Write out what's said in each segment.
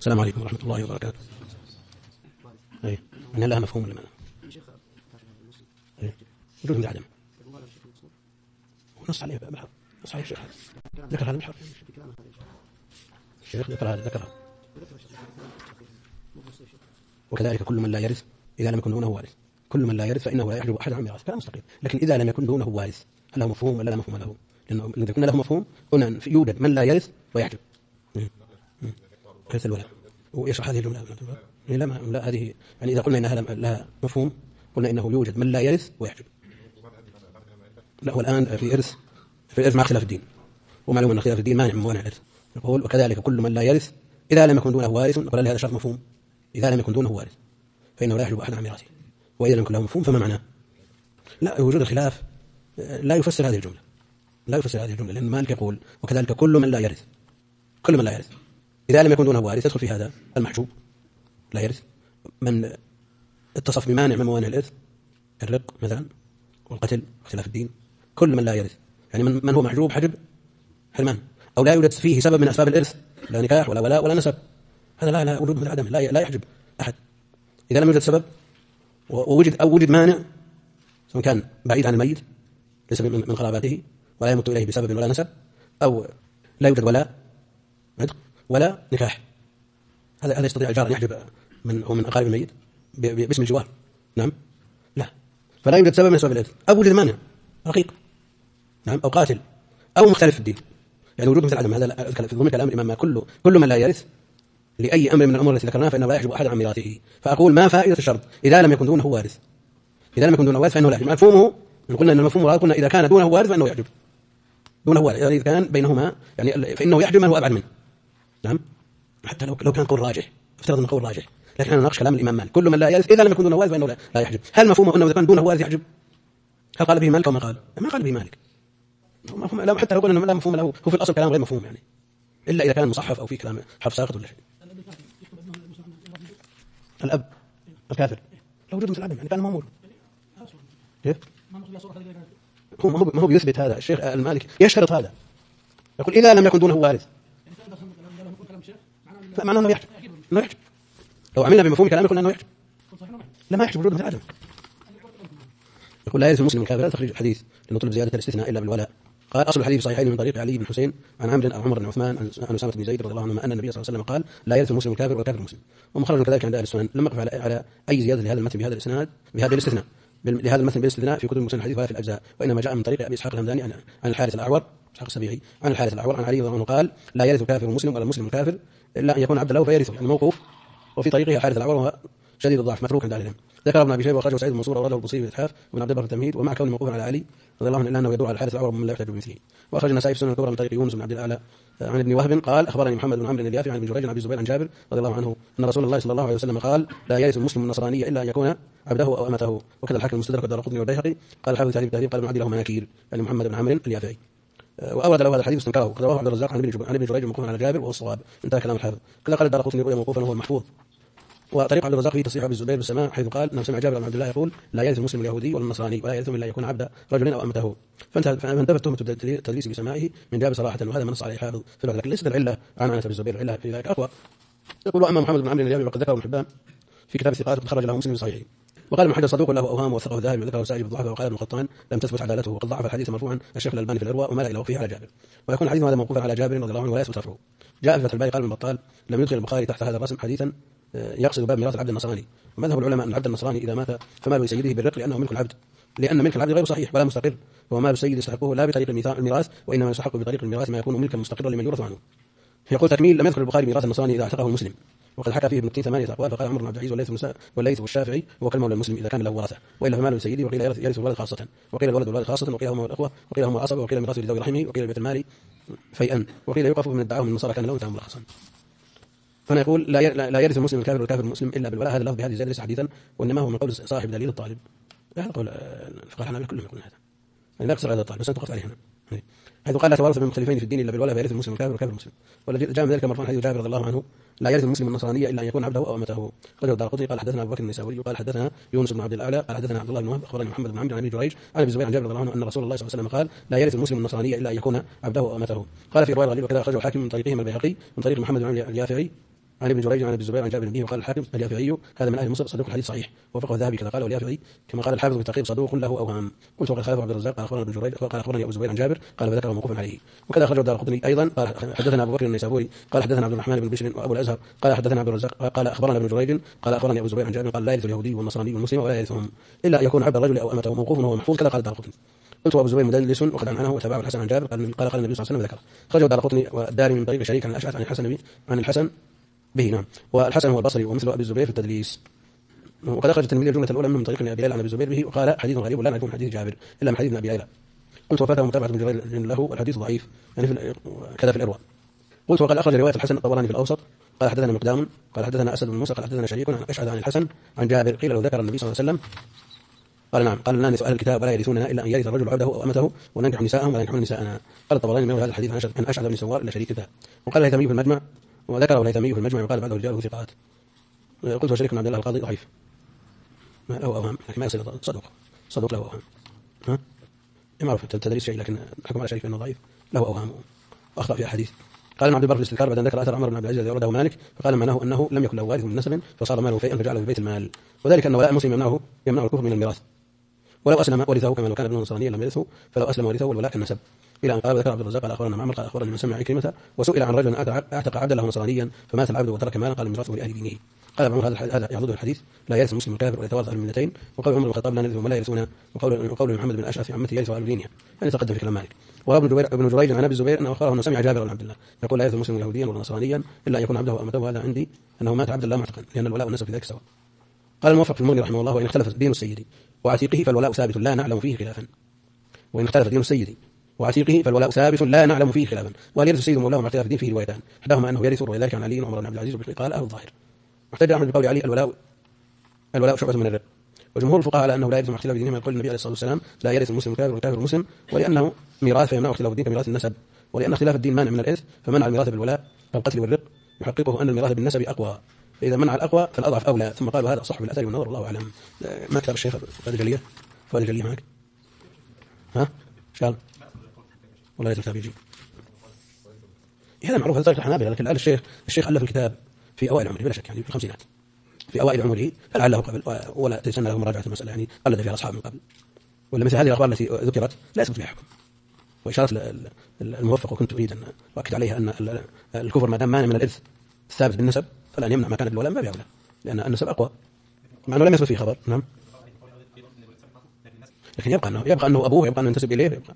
السلام عليكم ورحمة الله وبركاته. أي أن لها مفهوم لماذا؟ وجود من عدم. ونص عليه بالحرف. نص عليه الشيخ ذكر هذا بالحرف. الشيخ ذكرها. وكذلك كل من لا يرث إذا لم يكن دونه وارث. كل من لا يرث فإنه لا يحجب أحد عن ميراث. كلام مستقيم. لكن إذا لم يكن دونه وارث هل له مفهوم ولا لا مفهوم له؟ لأنه إذا كنا له مفهوم قلنا يوجد من لا يرث ويحجب. كيف الولاء؟ ويشرح هذه الجملة. لا هذه يعني إذا قلنا إنها لها مفهوم قلنا إنه يوجد من لا يرث ويحجب. لا هو الآن في إرث مع خلاف الدين، ومعلوم أن خلاف الدين مانع من موانع الإرث. يقول وكذلك كل من لا يرث إذا لم يكن دونه وارث. نقول لهذا شرط مفهوم. إذا لم يكن دونه وارث فإنه لا يحجب أحد عن ميراثه. وإذا لم يكن له مفهوم فما معناه؟ لا وجود الخلاف لا يفسر هذه الجملة. لا يفسر هذه الجملة لأن مالك يقول وكذلك كل من لا يرث. كل من لا يرث إذا لم يكن دونه وارث يدخل في هذا المحجوب لا يرث، من اتصف بمانع من موانع الإرث الرق مثلا والقتل واختلاف الدين. كل من لا يرث يعني من هو محجوب حجب حرمان أو لا يوجد فيه سبب من أسباب الإرث، لا نكاح ولا ولاء ولا نسب، هذا لا وجود مثل عدم لا يحجب أحد. إذا لم يوجد سبب ووجد مانع سواء كان بعيد عن الميت ليس من قراباته ولا يمت إليه بسبب ولا نسب، أو لا يوجد ولاء ولا نكاح، هذا يستطيع الجار أن يحجب من أقارب الميت باسم الجوار. نعم لا، فلا يوجد سبب من أسباب الإرث، أو وجد مانع رقيق نعم أو قاتل أو مختلف في الدين، يعني وجود مثل عدم. هذا في ضمن كلام الإمام كل من لا يرث لأي أمر من الأمور التي ذكرناها فإنه لا يحجب أحد عن ميراثه. فأقول ما فائدة الشرط إذا لم يكن دونه وارث؟ إذا لم يكن دونه وارث فإنه لا يحجب. مفهومه قلنا أن المفهوم قلنا إذا كان دونه وارث فإنه يحجب دونه وارث، يعني إذا كان بينهما يعني فإنه يحجب من هو أبعد منه. نعم حتى لو كان قول راجح، افترض أنه قول راجح، لكن أنا ناقش كلام الإمام مالك كل من لا يرث إذا لم يكن دونه وارث فإنه لا يحجب. هل مفهومه أنه إذا كان دونه وارث يحجب؟ هل قال به مالك أو ما قال به مالك؟ لا حتى لو قلنا لا مفهوم له، هو في الأصل كلام غير مفهوم يعني، إلا إذا كان مصحف أو في كلام حرف ساقط ولا شيء. الأب الكافر لو وجد مثل عدم يعني كان ما موجود. كيف؟ ما هو بيثبت هذا الشيخ المالكي يشترط هذا، يقول إذا لم يكن دونه وارث فمعناه أنه يحجب. لو عملنا بمفهوم كلامه قلنا أنه يحجب، لا ما يحجب وجود مثل عدم. يقول لا يرث المسلم الكافر. تخرج الحديث لأنه طلب زيادة الاستثناء إلا بالولاء. قال أصل الحديث صحيحين من طريق علي بن حسين عن عمرو أو عمر بن عثمان عن أسامة بن زيد رضي الله عنهما أن النبي صلى الله عليه وسلم قال لا يرث المسلم الكافر والكافر المسلم. ومخرج كذلك عند أهل السنن. لم أقف على أي زيادة لهذا المتن بهذا الإسناد بهذا الاستثناء لهذا المتن بالاستثناء في كتب مسند الحديث ولا في الأجزاء، وإنما جاء من طريق أبي إسحاق الهمداني عن الحارث الأعور إسحاق السبيعي عن الحارث الأعور عن علي رضي الله عنه قال لا يرث الكافر المسلم ولا المسلم الكافر إلا أن يكون عبدا له فيرثه، يعني موقوف. وفي طريقه الحارث الأعور وهو شديد الضعف متروك عند أهل العلم. ذكر ابن أبي شيبة وخرجه سعيد المنصور ورده البصيري في الإتحاف وابن عبد البر في التمهيد، ومع كونه موقوفا على علي رضي الله عنه إلا أنه يدور على الحارث الأعور ومن لا يحتج بمثله. وأخرج النسائي في السنن الكبرى من طريق يونس بن عبد الأعلى عن ابن وهب قال أخبرني محمد بن عمرو اليافعي عن ابن جريج عن أبي الزبير عن جابر رضي الله عنه أن رسول الله صلى الله عليه وسلم قال لا يرث المسلم النصرانية إلا أن يكون عبده أو أمته. وكذا الحاكم المستدرك والدارقطني والبيهقي قال الحافظ في التهذيب قال ابن عدي له مناكير يعني محمد بن عمرو اليافعي. وأورد له هذا الحديث واستنكره وقد رواه عبد الرزاق عن ابن جريج موقوفا على جابر وهو الصواب. انتهى كلام الحافظ. كذا قال الدارقطني رؤيا موقوفا وهو المحفوظ. وطريق عبد الرزاق في تصحيح ابي الزبير بالسماع حيث قال انه سمع جابر بن عبد الله يقول لا يرث المسلم اليهودي ولا النصراني ولا يرث الا يكون عبد رجل او امته. فانتفت تهمه التدليس بسماعه من جابر صراحه، وهذا ما نص عليه الحافظ في الوقت، لكن ليست العله عن ابي الزبير، العله في ذلك اقوى. يقول اما محمد بن عمرو اليافعي وقد ذكره ابن حبان في كتاب الثقات وقد خرج له مسلم في صحيحه. وقال ابن حجر صدوق له اوهام وثقه الذهبي وذكره السائب في الضعف. وقال ابن قطان لم تثبت عدالته وقد ضعف الحديث مرفوعا الشيخ الألباني في الإرواء وما لا إله فيه على جابر، ويكون الحديث هذا موقوفا على جابر رضي الله عنه ولا يثبت رفعه. جاء في فتح الباري قال ابن بطال لم يدخل البخاري تحت هذا الرسم حديثا يقصد باب ميراث العبد النصراني. ومذهب العلماء أن العبد النصراني إذا مات فمال لسيده بالرق لأنه ملك العبد، لأن ملك العبد غير صحيح ولا مستقر، ومال السيد يستحقه لا بطريق الميراث وإنما يستحق بطريق الميراث ما يكون ملكا مستقرا لمن يورث عنه. يقول تكميل لم يذكر البخاري ميراث النصراني إذا اعتقه المسلم، وقد حكى فيه ابن التين 8 أقوال، فقال عمر بن عبد العزيز والليث والشافعي وكلمه للمسلم إذا كان له ورثة، وإلا فمال لسيده. وقيل يرث الولد خاصة، وقيل الولد والولد خاصة، وقيل هم الأخوة، وقيل هم العصبة، وقيل ميراثه لذوي رحمه، وقيل بيت المال فيئا، وقيل يوقف من ادعاه من النصارى كان له ملخصا. فأنا يقول لا يرث المسلم الكافر والكافر المسلم إلا بالولاء. هذا اللفظ بهذه الزيادة ليس حديثا، وإنما هو من قول صاحب دليل الطالب. هذا قول الفقهاء الحنابلة كلهم يقولون هذا، يعني لا يقصر هذا الطالب، بس أنا توقفت عليه هنا. حيث قال لا توارث من مختلفين في الدين إلا بالولاء فيرث المسلم الكافر والكافر المسلم. وجاء من ذلك مرفوعا حديث جابر رضي الله عنه لا يرث المسلم النصرانية إلا أن يكون عبده أو أمته. قال الدارقطني قال حدثنا أبو بكر النسائي قال حدثنا يونس بن عبد الأعلى قال حدثنا عبد الله بن وهب أخبرني محمد بن عمرو عن أبي جريج عن أبي الزبير عن جابر رضي الله عنه أن رسول الله صلى الله عليه وسلم قال لا يرث المسلم النصرانية إلا أن يكون عبده أو أمته. قال في رواية الغليل وكذا أخرجه الحاكم من طريقهم البيهقي من طريق محمد بن عمرو اليافعي عن ابن جريج عن ابن الزبير عن جابر بن وقال الحاكم اليافعي هذا من اهل مصر صدوق الحديث صحيح وفقه الذهبي كذا قال واليافعي كما قال الحافظ بالتقريب صدوق له اوهام. قلت وقال خالف عبد الرزاق قال اخبرنا ابن جريج قال اخبرني ابو الزبير عن جابر قال فذكر موقوفا عليه. وكذا اخرجه الدارقطني ايضا قال حدثنا ابو بكر النيسابوري قال حدثنا عبد الرحمن بن بشر وابو الازهر قال حدثنا عبد الرزاق قال اخبرنا ابن جريج قال اخبرني ابو الزبير عن جابر قال لا يرث اليهودي والنصراني والمسلم ولا يرثهم الا يكون عبد الرجل او امته موقوف وهو محفوظ كذا قال الدارقطني. قلت وابو الزبير مدلس وقد عنه وتبعه الحسن عن جابر قال النبي صلى الله عليه وسلم ذكر. خرجه الدارقطني والدارمي من طريق شريك عن الاشعث عن الحسن به. نعم. والحسن هو البصري ومثل ابي الزبير في التدليس. وقد اخرج الترمذي الجمله الاولى من طريق ابي ليلى عن ابي الزبير به وقال حديث غريب لا نعرفه من حديث جابر الا من حديث ابي ليلى. قلت وفاته متابعه ابن جرير له الحديث ضعيف يعني كذا في الارواء. قلت وقد اخرج روايه الحسن الطبراني في الاوسط قال حدثنا مقدام قال حدثنا اسد بن موسى قال حدثنا شريك عن اشعث عن الحسن عن جابر قيل له ذكر النبي صلى الله عليه وسلم قال نعم قال لا نرث اهل الكتاب ولا يرثوننا الا ان يرث الرجل عبده او امته وننكح نساءهم ولا ينكحون نساءنا. قال الطبراني من هذا الحديث عن اشعث بن سوار الا شريك ذا. وقال الهيثمي في المجمع وذكره الهيثمي في المجمع وقال بعده رجاله ثقات. قلت وشريك بن عبد الله القاضي ضعيف ما له اوهام لكن ما يصير صدوق له اوهام. ها ما اعرف التدريس شيء لكن حكم على شريك انه ضعيف له اوهام واخطا في احاديث. قال ابن عبد البر في الاستذكار بعد ان ذكر اثر عمر بن عبد العزيز الذي ورده مالك فقال معناه انه لم يكن له وارث من نسب فصار ماله شيئا فجعله في بيت المال وذلك ان ولاء المسلم يمنعه الكفر من الميراث ولو اسلم ورثه كما لو كان ابن نصرانيا لم يرثه فلو اسلم ورثه والولاء كالنسب. الى ان قال ذكر عبد الرزاق قال اخبرنا معمر قال اخبرني من سمع عكرمه وسئل عن رجل اعتق عبدا له نصرانيا فمات العبد وترك مالا قال ميراثه لاهل دينه. قال ابن عمر هذا يعضد الحديث لا يرث المسلم الكافر ويتوارث اهل الملتين وقول عمر بن الخطاب لا نرث ولا يرثنا وقول محمد بن اشعث عمتي يرث اهل دينها يعني تقدم في كلام مالك. وابن جريج عن ابي الزبير انه اخبره انه سمع جابر بن عبد الله يقول لا يرث المسلم يهوديا ولا نصرانيا الا ان يكون عبده وامته وهذا عندي انه مات عبدا لا معتقا لان الولاء والنسب في ذلك سواء. قال الموفق في المغني رحمه الله وان اختلف دين السيد وعتيقه فالولاء ثابت لا نعلم فيه خلافا. وان اختلف دين السيد وعتيقه فالولاء ثابت لا نعلم فيه خلافا. وهل يرث السيد مولاه مع اختلاف الدين فيه روايتان احداهما انه يرث وذلك عن علي وعمر بن عبد العزيز قال اهل الظاهر. واحتج احمد بقول علي الولاء شعبة من الرق. وجمهور الفقهاء على انه لا يرث مع اختلاف دينهم يقول النبي عليه الصلاه والسلام لا يرث المسلم الكافر والكافر المسلم ولانه ميراث فيمنع اختلاف الدين كميراث النسب ولان اختلاف الدين مانع من الارث فمنع الميراث بالولاء والقتل والرق يحققه ان الميراث بالنسب اقوى فاذا منع الاقوى فالاضعف اولى. ثم قالوا هذا اصح بالاثر والنظر والله اعلم. ما كتاب الشيخ فؤاد الجليه معك ها شال والله ليت الكتاب يجي هذا معروف هذا طريقه الحنابلة لكن الان الشيخ الف الكتاب في اوائل عمره بلا شك يعني في الخمسينات في اوائل عمره فلعله قبل ولا تسنى له مراجعه المساله يعني قلد فيها اصحاب من قبل ولا مثل هذه الاخبار التي ذكرت لا يثبت فيها حكم. واشاره الموفق وكنت اريد ان اؤكد عليها ان الكفر ما دام مانع من الارث الثابت بالنسب فلان يمنع ما كان بالولاء ما بيولى لان النسب اقوى مع انه لم يثبت فيه خبر. نعم لكن يبقى انه ابوه يبقى انه ينتسب اليه يبقى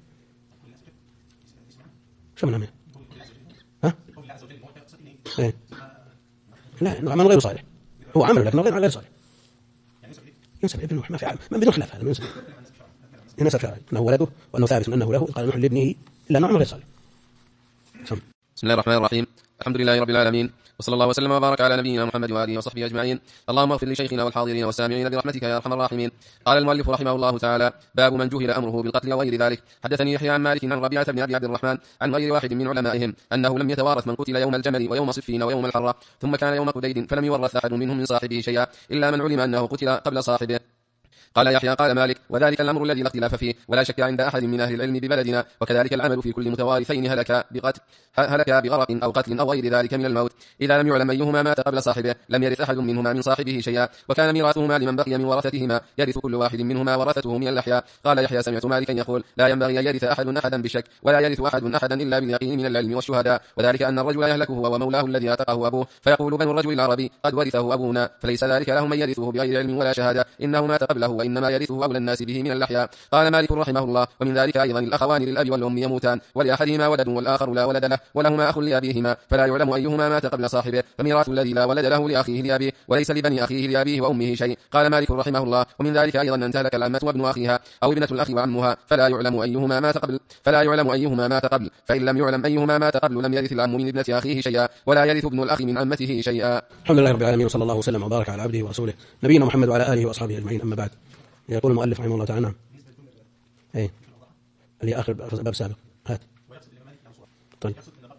شو من ها إيه؟ لا عمل غير صالح هو عمل لكنه غير صالح ينسب ابنه ما في عام ما بدون خلاف هذا ينسب شرعي انه ولده وانه ثابت انه له قال نوح لابنه الا نوع غير صالح. بسم الله الرحمن الرحيم الحمد لله رب العالمين وصلى الله وسلم وبارك على نبينا محمد وآله وصحبه أجمعين. اللهم اغفر لشيخنا والحاضرين والسامعين برحمتك يا أرحم الراحمين. قال المؤلف رحمه الله تعالى باب من جهل أمره بالقتل وغير ذلك. حدثني يحيى عن مالك عن ربيعة بن أبي عبد الرحمن عن غير واحد من علمائهم أنه لم يتوارث من قتل يوم الجمل ويوم صفين ويوم الحرة ثم كان يوم قديد فلم يورث أحد منهم من صاحبه شيئا إلا من علم أنه قتل قبل صاحبه. قال يحيى قال مالك وذلك الأمر الذي لا اختلاف فيه ولا شك عند أحد من أهل العلم ببلدنا وكذلك العمل في كل متوارثين هلك بغرق أو قتل أو غير ذلك من الموت إذا لم يعلم أيهما مات قبل صاحبه لم يرث أحد منهما من صاحبه شيئا وكان ميراثهما لمن بقي من ورثتهما يرث كل واحد منهما ورثته من الأحياء. قال يحيى سمعت مالكا يقول لا ينبغي أن يرث أحد أحدا بشك ولا يرث أحد أحدا إلا باليقين من العلم والشهداء وذلك أن الرجل يهلك هو ومولاه الذي أعتقه أبوه فيقول بنو الرجل العربي قد ورثه أبونا فليس ذلك له من يرثه بغير علم ولا شهادة إنه مات قبله وإنما يرثه أولى الناس به من الأحياء. قال مالك رحمه الله ومن ذلك أيضا الأخوان للأب والأم يموتان ولأحدهما ولد والآخر لا ولد له ولهما أخ لأبيهما فلا يعلم أيهما مات قبل صاحبه فميراث الذي لا ولد له لأخيه لأبيه وليس لبني أخيه لأبيه وأمه شيء. قال مالك رحمه الله ومن ذلك أيضا أن تهلك العمة وابن أخيها أو ابنة الأخ وعمها فلا يعلم أيهما مات قبل فإن لم يعلم أيهما مات قبل لم يرث العم من ابنة أخيه شيئا ولا يرث ابن الأخ من عمته شيئا. الحمد لله رب العالمين وصلى الله وسلم وبارك على عبده ورسوله نبينا محمد وعلى آله وأصحابه أجمعين. أما بعد يقول المؤلف رحمه الله تعالى نعم ايه اللي اخر باب سابق هات طيب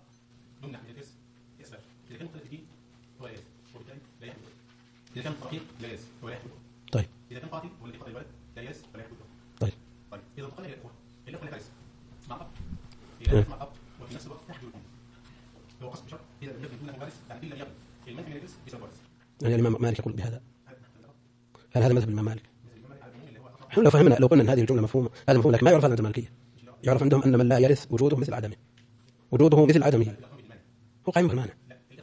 إذا كان فقير لا يرث ولا يحجب. طيب إذا كان قاتل والذي قتل الولد لا يرث ولا يحجب. طيب إذا انتقل إلى الإخوة الإخوة لا ترث مع الأب إذا مع الأب وفي نفس الوقت تحجب الأم هو قصد بشرط إذا لم يكن دونه وارث يعني إلا يقل المنفي من يعني الإمام مالك يقول بهذا؟ هل هذا مذهب الإمام مالك؟ نحن لو قلنا أن هذه الجملة مفهومة، هذا مفهوم، لكن ما يعرف هذا عند المالكية. يعرف عندهم أن من لا يرث وجوده مثل عدمه، وجوده مثل عدمه، هو قائم بالمعنى.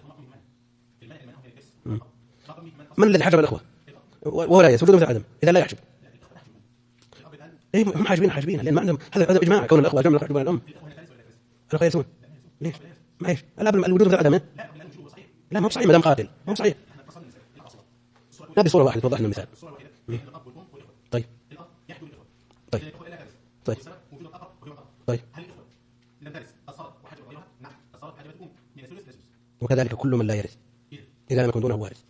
من الذي حجب الأخوة وهو لا يرث وجوده مثل عدمه إذا لا يحجب؟ إيه هم حاجبين لأن ما عندهم هذا إجماع كون الأخوة جمع يحجبون الأم. الأخوة يرثون ليش؟ ما إيش؟ الأب الوجود مثل عدمه؟ لا ما هو صحيح ما دام قاتل، ما هو صحيح. هذه صورة واحدة توضح لنا المثال. طيب طيب طيب طيب وكذلك كل من لا يرث إذا لم يكن دونه وارث.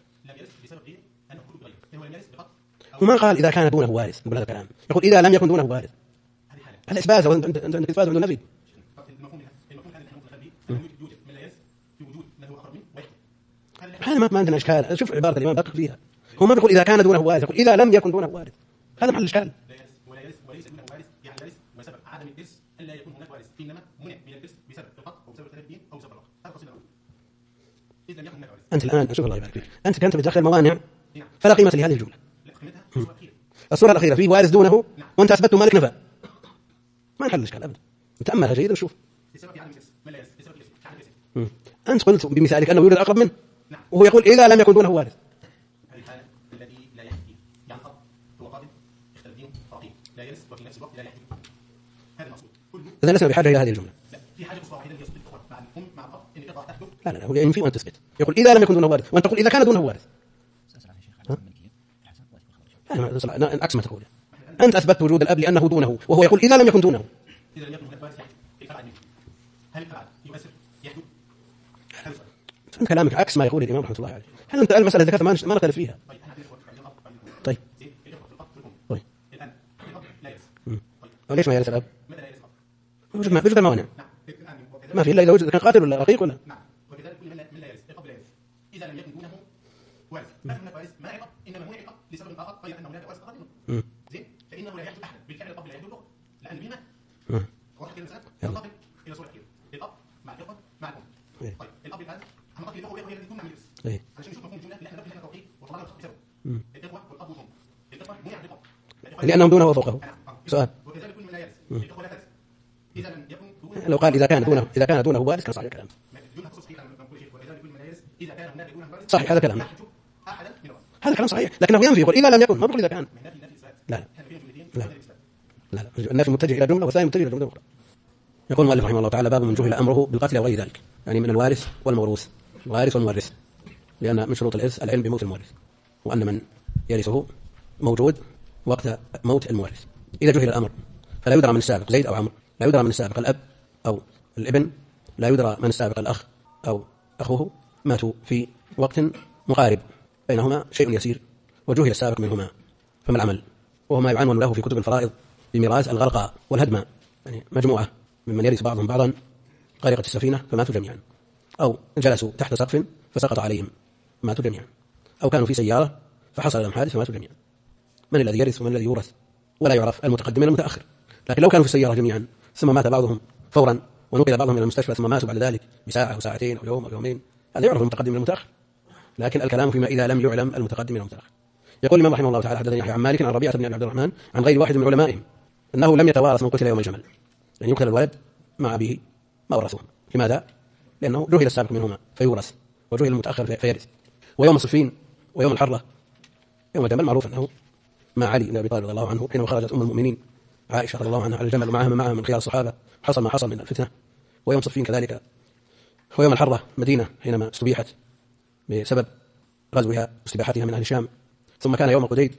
وما قال إذا كان دونه وارث، يقول هذا الكلام، يقول إذا لم يكن دونه وارث. هذا إثبات، أنت إثبات عند النبي. هذا ما عندنا إشكال. شوف عبارة الإمام دقق فيها، هو ما بيقول إذا كان دونه وارث، يقول إذا لم يكن دونه وارث. هذا محل الإشكال. وليس دونه وارث يعني لا يرث وسبب عدم الإرث أن لا يكون هناك وارث، إنما منع من الإرث بسبب القتل أو بسبب تلف الدين أو بسبب الرفض. هذا قصيدة الأول. إذا لم يكن هناك وارث. أنت الآن شوف الله يبارك فيك، أنت كنت بتدخل موانع فلا قيمة لهذه الجملة. الصورة الأخيرة فيه وارث دونه وأنت أثبت مالك نفى، ما نحل الإشكال أبدا. تأملها جيدا وشوف. أنت قلت بمثالك أنه يوجد أقرب منه، وهو يقول إذا لم يكن دونه وارث. الذي لا يحكي يعني أب هو قادم اختلف دينه فقير لا يرث وفي نفس الوقت لا يحكي. هذا المقصود. إذا لسنا بحاجة إلى هذه الجملة. لا في حاجة أخرى واحدة يصل الأخوة مع الأم مع الأب إن الإرضاع تحدث. لا هو ينفي وأن تثبت. يقول إذا لم يكن دونه وارث وأنت تقول إذا كان دونه وارث. لا عكس ما تقول. أنت أثبت وجود الأب لأنه دونه، وهو يقول إذا لم يكن دونه. إذا لم يكن هناك وارث يحكي. هل الفرع يؤثر يحدث؟ أنت كلامك عكس ما يقول الإمام رحمة الله عليه. هل أنت المسألة ذكرت ما نختلف فيها؟ طيب طيب وليش ما يرث الأب؟ وجد موانع. ما في إلا إذا وجد كان قاتل ولا رقيق ولا. وكذلك كل من لا يرث الأب لا يرث إذا لم يكن دونه وارث. ما هناك وارث ما يقف إنما هناك الأب لسبب آخر غير أن هناك وارث آخر منه. زين فإنه لا يحدث أحد بالفعل الأب لا يحدث له لأن بهما واحد كلمة الأب إلى صورة كثيرة الأب مع الأخوة مع الأم. طيب الأب الآن هنقول الأخوة وهي التي تمنع من الإرث عشان نشوف مفهوم الجملة لأن نحن توقيت وطلعنا الخط بسبب الإخوة والأب والأم. الإخوة منع الأب لأنهم دونه وفوقه. سؤال. وكذلك كل من لا يرث الإخوة لا ترث إذا لم يكن دونه. لو قال إذا كان دونه وارث كان صحيح الكلام. صحيح هذا كلام. هذا كلام صحيح لكنه ينفي يقول إذا لم يكن، ما بيقول إذا كان. لا لا لا النافي متجه إلى جملة والثاني متجه إلى جملة أخرى. يقول المؤلف رحمه الله تعالى باب من جهل أمره بالقتل أو غير ذلك، يعني من الوارث والموروث، الوارث والمورث، لأن من شروط الإرث العلم بموت المورث، وأن من يرثه موجود وقت موت المورث. إذا جهل الأمر فلا يدرى من السابق زيد أو عمرو، لا يدرى من السابق الأب أو الابن، لا يدرى من السابق الأخ أو أخوه، ماتوا في وقت مقارب بينهما شيء يسير وجهل السابق منهما، فما العمل؟ وهو ما يعنون له في كتب الفرائض بميراث الغرقى والهدمى، يعني مجموعة ممن يرث بعضهم بعضا غرقت السفينة فماتوا جميعا، أو جلسوا تحت سقف فسقط عليهم ماتوا جميعا، أو كانوا في سيارة فحصل لهم حادث فماتوا جميعا. من الذي يرث ومن الذي يورث؟ ولا يعرف المتقدم من المتأخر. لكن لو كانوا في السيارة جميعا ثم مات بعضهم فورا ونقل بعضهم إلى المستشفى ثم ماتوا بعد ذلك بساعة أو ساعتين أو يوم أو يومين، هذا يعرف المتقدم من المتأخر. لكن الكلام فيما إذا لم يعلم المتقدم من المتأخر. يقول الإمام رحمه الله تعالى حدثني يحيى عن مالك عن ربيعة بن عبد الرحمن عن غير واحد من علمائهم أنه لم يتوارث من قتل يوم الجمل، يعني يقتل الولد مع أبيه ما ورثوه. لماذا؟ لأنه جهل السابق منهما فيورث وجهل المتأخر فيرث. ويوم الصفين ويوم الحرة يوم الجمل معروف أنه مع علي بن أبي طالب رضي الله عنه حينما خرجت أم المؤمنين عائشة رضي الله عنها على الجمل ومعها من خيار الصحابة حصل ما حصل من الفتنة. ويوم صفين كذلك، ويوم الحرة مدينة حينما استبيحت بسبب غزوها واستباحتها من أهل الشام. ثم كان يوم قديد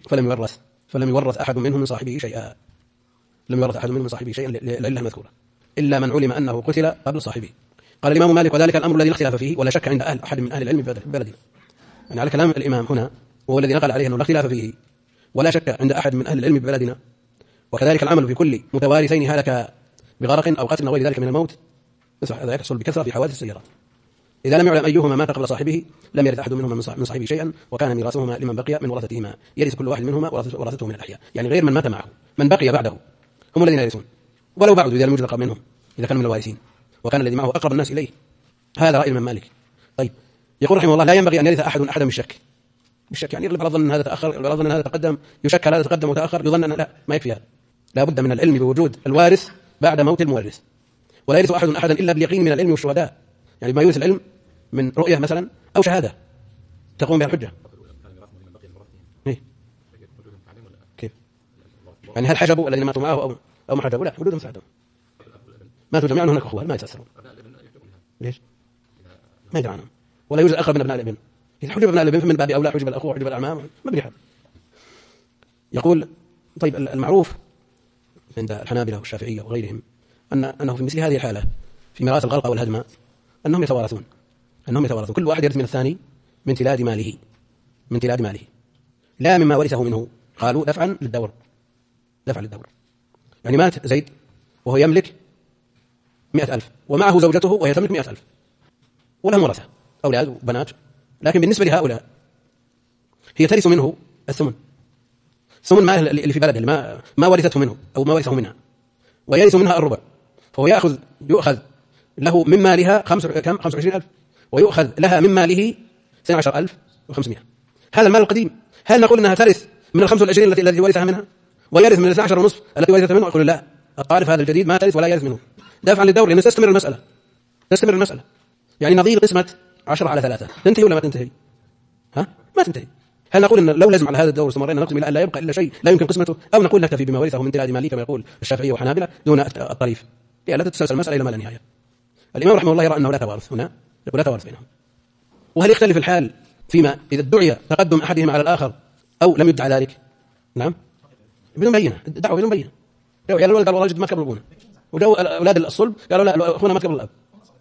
فلم يورث أحد منهم من صاحبه شيئا، لم يورث أحد منهم من صاحبه شيئا للعلة المذكورة إلا من علم أنه قتل قبل صاحبه. قال الإمام مالك وذلك الأمر الذي لا اختلاف فيه ولا شك عند أحد من أهل العلم في بلدنا، يعني على كلام الإمام هنا وهو الذي نقل عليه أنه لا اختلاف فيه ولا شك عند أحد من أهل العلم ببلدنا. وكذلك العمل في كل متوارثين هلك بغرق أو قتل أو غير ذلك من الموت، مثل هذا يحصل بكثرة في حوادث السيارات. إذا لم يعلم أيهما مات قبل صاحبه لم يرث أحد منهما من صاحبه شيئا، وكان ميراثهما لمن بقي من ورثتهما، يرث كل واحد منهما ورثته من الأحياء، يعني غير من مات معه، من بقي بعده هم الذين يرثون ولو بعد إذا لم يوجد أقرب منهم، إذا كان من الوارثين وكان الذي معه أقرب الناس إليه. هذا رأي الإمام مالك. طيب يقول رحمه الله: لا ينبغي أن يرث أحدا بالشك. بالشك يعني يغلب على الظن أن هذا تأخر، يغلب على الظن أن هذا تقدم، يشك هل هذا تقدم وتأخر، يظن أن لا، ما يكفي هذا. لا بد من العلم بوجود الوارث بعد موت المورث. ولا يرث أحدا إلا باليقين من العلم والشهداء، يعني ما يورث العلم من رؤية مثلا أو شهادة تقوم بها الحجة. كيف؟ يعني هل حجبوا الذين ماتوا معه أو ما حجبوا؟ لا، وجودهم ساعدهم. ماتوا جميعا هناك أخوة ما يتأثرون. ليش؟ ما يدري عنهم. ولا يوجد أقرب من أبناء الابن. إذا حجب أبناء الابن فمن باب أولى حجب الأخوة وحجب الأعمام، ما بدي حد. يقول: طيب المعروف عند الحنابلة والشافعية وغيرهم أنه في مثل هذه الحالة في ميراث الغلقة والهدم أنهم يتوارثون كل واحد يرث من الثاني من تلاد ماله لا مما ورثه منه. قالوا دفعا للدور. يعني مات زيد وهو يملك 100,000 ومعه زوجته وهي تملك 100,000 ولهم ورثة أولاد وبنات، لكن بالنسبة لهؤلاء هي ترث منه الثمن مال اللي في بلده اللي ما ورثته منه أو ما ورثه منها، ويرث منها الربع، فهو يؤخذ له من مالها 25,000 ويؤخذ لها من ماله 12,500. هذا المال القديم. هل نقول أنها ترث من 25 التي ورثها منها ويرث من 12.5 التي ورثت منه؟ يقول لا، الطارف هذا الجديد ما ترث ولا يرث منه. دافعا للدور، لأن تستمر المسألة. يعني نظير قسمة 10/3 تنتهي ولا ما تنتهي؟ ما تنتهي. هل نقول إن لو لازم على هذا الدور استمرينا نقسم إلى أن لا يبقى إلا شيء لا يمكن قسمته، أو نقول نكتفي بما ورثه من تلاد مالي كما يقول الشافعية وحنابلة دون الطريف، لا تتسلسل المسألة إلى ما لا نهاية. الإمام رحمه الله يرى أنه لا توارث هنا، يقول لا توارث بينهم. وهل يختلف الحال فيما إذا ادعي تقدم أحدهما على الآخر أو لم يدعى ذلك؟ نعم، بدون بينة، الدعوة بدون بينة. يعني الولد قال والله جد ما قبل أبونا، وجاءوا أولاد الصلب قالوا لا أخونا ما قبل الأب.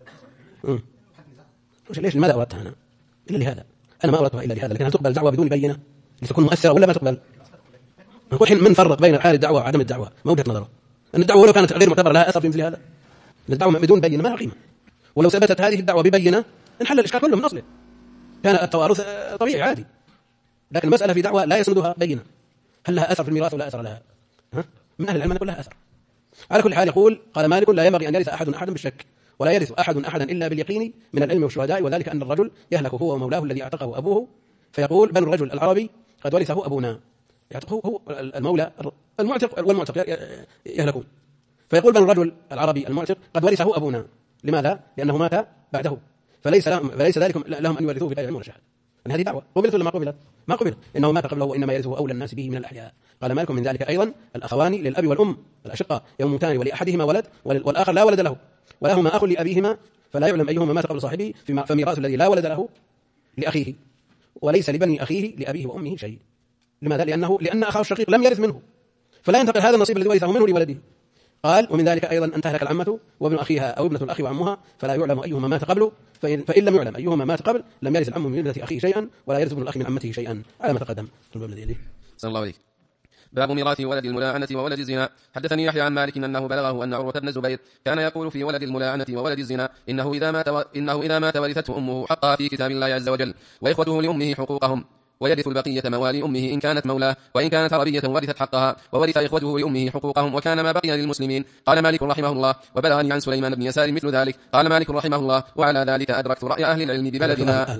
ليش لماذا أردتها أنا؟ إلا لهذا. أنا ما أردتها إلا لهذا. لكن هل تقبل دعوة بدون بينة لتكون مؤثرة ولا ما تقبل؟ نقول حين من فرق بين حال الدعوة وعدم الدعوة؟ ما وجهة نظره أن الدعوة ولو كانت غير معتبرة لها أثر في مثل هذا. الدعوة بدون بينة ما لها قيمة، ولو ثبتت هذه الدعوة ببينة انحل الإشكال كله من أصله، كان التوارث طبيعي عادي. لكن المسألة في دعوة لا يسندها بينة، هل لها أثر في الميراث ولا أثر لها؟ من أهل العلم يقول لها أثر. على كل حال يقول: قال مالك: لا ينبغي أن يرث أحدا بالشك، ولا يرث أحدا إلا باليقين من العلم والشهداء، وذلك أن الرجل يهلك هو ومولاه الذي اعتقه أبوه، فيقول: بل الرجل العربي قد ورثه أبونا. يعتقه هو المولى المعتق والمعتق يهلكون، فيقول: بل الرجل العربي المعتق قد ورثه أبونا. لماذا؟ لأنه مات بعده، فليس ذلك لهم أن يورثوه بغير علم ولا شهادة. أن هذه دعوة قبلت ولا ما قبلت؟ ما قبلت، إنه مات قبله وإنما يرثه أولى الناس به من الأحياء. قال مالك: من ذلك أيضا الأخوان للأب والأم الأشقاء يموتان ولأحدهما ولد والآخر لا ولد له، ولهما أخ لأبيهما فلا يعلم أيهما مات قبل صاحبه، فميراث الذي لا ولد له لأخيه، وليس لبني أخيه لأبيه وأمه شيء. لماذا؟ لأن أخاه الشقيق لم يرث منه، فلا ينتقل هذا النصيب الذي ورثه منه لولده. قال: ومن ذلك أيضا أن تهلك العمة وابن أخيها أو ابنة الأخ وعمها فلا يعلم أيهما مات قبله، فإن لم يعلم أيهما مات قبل لم يرث العم من ابنة أخيه شيئا ولا يرث ابن الأخ من عمته شيئا، على ما تقدم في الباب الذي يليه. صلى الله عليه. باب ميراث ولد الملاعنة وولد الزنا. حدثني يحيى عن مالك أنه بلغه أن عروة بن الزبير كان يقول في ولد الملاعنة وولد الزنا: إنه إذا مات ورثته أمه حقها في كتاب الله عز وجل، وإخوته لأمه حقوقهم، ويرث البقية موالي أمه إن كانت مولاه، وإن كانت عربية ورثت حقها، وورث إخوته لأمه حقوقهم، وكان ما بقي للمسلمين. قال مالك رحمه الله: وبلغني عن سليمان بن يسار مثل ذلك. قال مالك رحمه الله: وعلى ذلك أدركت رأي أهل العلم ببلدنا.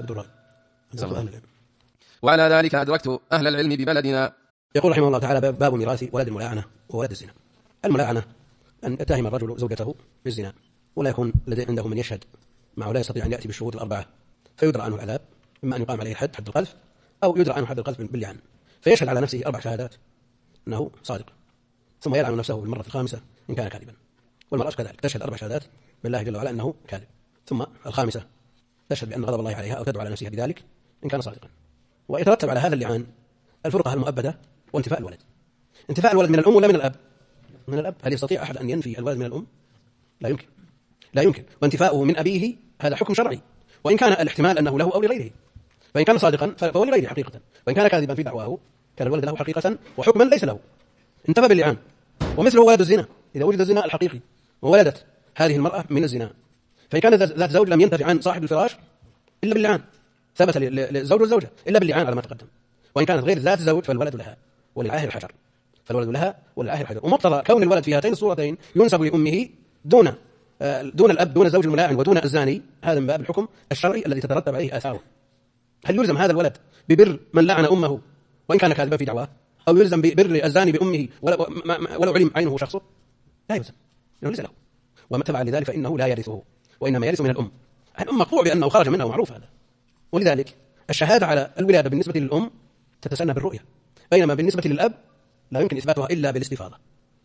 وعلى ذلك أدركت أهل العلم ببلدنا. يقول رحمه الله تعالى: باب ميراث ولد الملاعنة وولد الزنا. الملاعنة أن يتهم الرجل زوجته بالزنا ولا يكون عنده من يشهد معه، لا يستطيع أن يأتي بالشهود الأربعة، فيدرى عنه العذاب، إما أن يقام عليه حد القذف، أو يدرى عنه حد القذف باللعان، فيشهد على نفسه 4 شهادات أنه صادق، ثم يلعن نفسه بالمرة الخامسة إن كان كاذبا. والمرأة كذلك تشهد 4 شهادات بالله جل وعلا أنه كاذب، ثم الخامسة تشهد بأن غضب الله عليها أو تدعو على نفسها بذلك إن كان صادقا. ويترتب على هذا اللعان الفرقة المؤبدة وانتفاء الولد. انتفاء الولد من الأم ولا من الأب؟ من الأب. هل يستطيع أحد أن ينفي الولد من الأم؟ لا يمكن. وانتفاؤه من أبيه هذا حكم شرعي، وإن كان الاحتمال أنه له أو لغيره، فإن كان صادقا فهو لغيره حقيقة، وإن كان كاذبا في دعواه كان الولد له حقيقة وحكما ليس له، انتفى باللعان. ومثله ولد الزنا، إذا وجد الزنا الحقيقي وولدت هذه المرأة من الزنا، فإن كانت ذات زوج لم ينتفع عن صاحب الفراش إلا باللعان، ثبت للزوج والزوجة إلا باللعان على ما تقدم. وإن كانت غير ذات زوج فالولد لها وللعاهر الحجر، فالولد لها وللعاهر الحجر. ومقتضى كون الولد في هاتين الصورتين ينسب لأمه دون دون الأب دون الزوج الملاعن ودون الزاني، هذا من باب الحكم الشرعي الذي تترتب عليه آثاره. هل يلزم هذا الولد ببر من لعن أمه وإن كان كاذبا في دعواه، أو يلزم ببر الزاني بأمه ولو علم عينه شخصه؟ لا يلزم، لأنه ليس له. وما تبع لذلك فإنه لا يرثه، وإنما يرث من الأم. الأم مقطوع بأنه خرج منها ومعروف هذا. ولذلك الشهادة على الولادة بالنسبة للأم تتسنى بالرؤية، بينما بالنسبة للأب لا يمكن إثباتها إلا بالاستفاضة.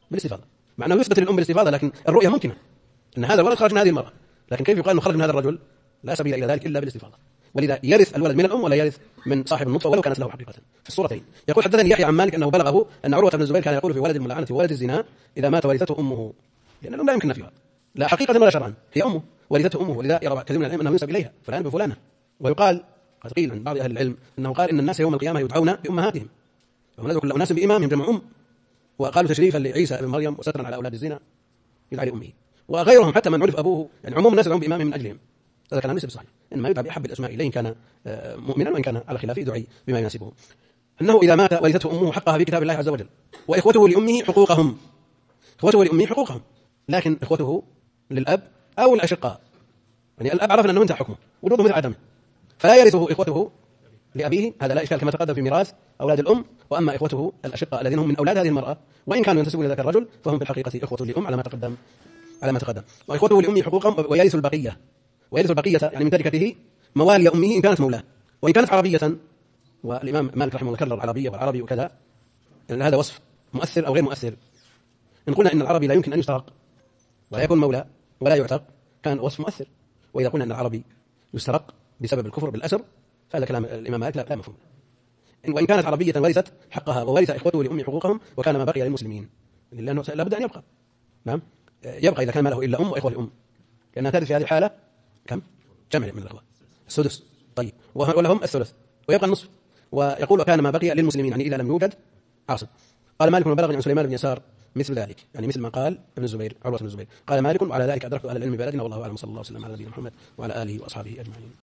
مع أنه يثبت للأم بالاستفاضة، لكن الرؤية ممكنة أن هذا الولد خرج من هذه المرأة، لكن كيف يقال أنه خرج من هذا الرجل؟ لا سبيل إلى ذلك إلا بالاستفاضة. ولذا يرث الولد من الأم ولا يرث من صاحب النطفة ولو كانت له حقيقة في الصورتين. يقول حدثني يحيى عن مالك أنه بلغه أن عروة بن الزبير كان يقول في ولد الملعنة وولد الزنا إذا مات ورثته أمه، لأن الأم لا يمكن نفيها لا حقيقة ولا شرعا، هي أمه ورثته أمه. ولذا يرى كثير من العلم أنه ينسب إليها فلان بفلانة. ويقال قد قيل عن بعض أهل العلم أنه قال إن الناس يوم القيامة يدعون بأمهاتهم، وهناك كل أناس بإمامهم جمع أم، وقالوا تشريفا لعيسى بن مريم وسترا على أولاد الزنا يدعى لأمه. وغيرهم حتى من عرف أبوه، يعني عموم الناس يدعون بإمامهم من أجلهم. هذا كلام ليس بصحيح، إنما يدعى بأحب الأسماء إليه إن كان مؤمنا، وإن كان على خلافه دعي بما يناسبه. أنه إذا مات ورثته أمه حقها في كتاب الله عز وجل، وإخوته لأمه حقوقهم. إخوته لأمه حقوقهم، لكن إخوته للأب أو الأشقاء، يعني الأب عرفنا أنه انتهى حكمه وجوده مثل عدمه، فلا يرثه إخوته لأبيه، هذا لا إشكال كما تقدم في ميراث أولاد الأم. وأما إخوته الأشقاء الذين هم من أولاد هذه المرأة وإن كانوا ينتسبون إلى ذاك الرجل فهم في الحقيقة إخوة لأم على ما تقدم. وإخوته لأمه حقوقهم ويرث البقية يعني من تركته موالي أمه إن كانت مولاه، وإن كانت عربية. والإمام مالك رحمه الله كرر العربية والعربي وكذا، لأن هذا وصف مؤثر أو غير مؤثر. إن قلنا إن العربي لا يمكن أن يسترق ولا يكون مولى ولا يعتق كان وصف مؤثر، وإذا قلنا أن العربي يسترق بسبب الكفر بالأسر فهذا كلام الإمام مالك لا مفهوم. وإن كانت عربية ورثت حقها وورث إخوته لأم حقوقهم وكان ما بقي للمسلمين، لأنه لابد أن يبقى. نعم يبقى إذا كان ما له إلا أم وإخوة لأم، لأنها ترث في هذه الحالة كم؟ جمع من الأخوة السدس. طيب ولهم الثلث ويبقى النصف. ويقول وكان ما بقي للمسلمين يعني إذا لم يوجد عاصب. قال مالك وبلغني عن سليمان بن يسار مثل ذلك، يعني مثل ما قال ابن الزبير عروة بن الزبير. قال مالك وعلى ذلك أدركت أهل العلم ببلدنا والله أعلم، صلى الله وسلم على نبينا محمد وعلى آله وأصحابه أجمعين.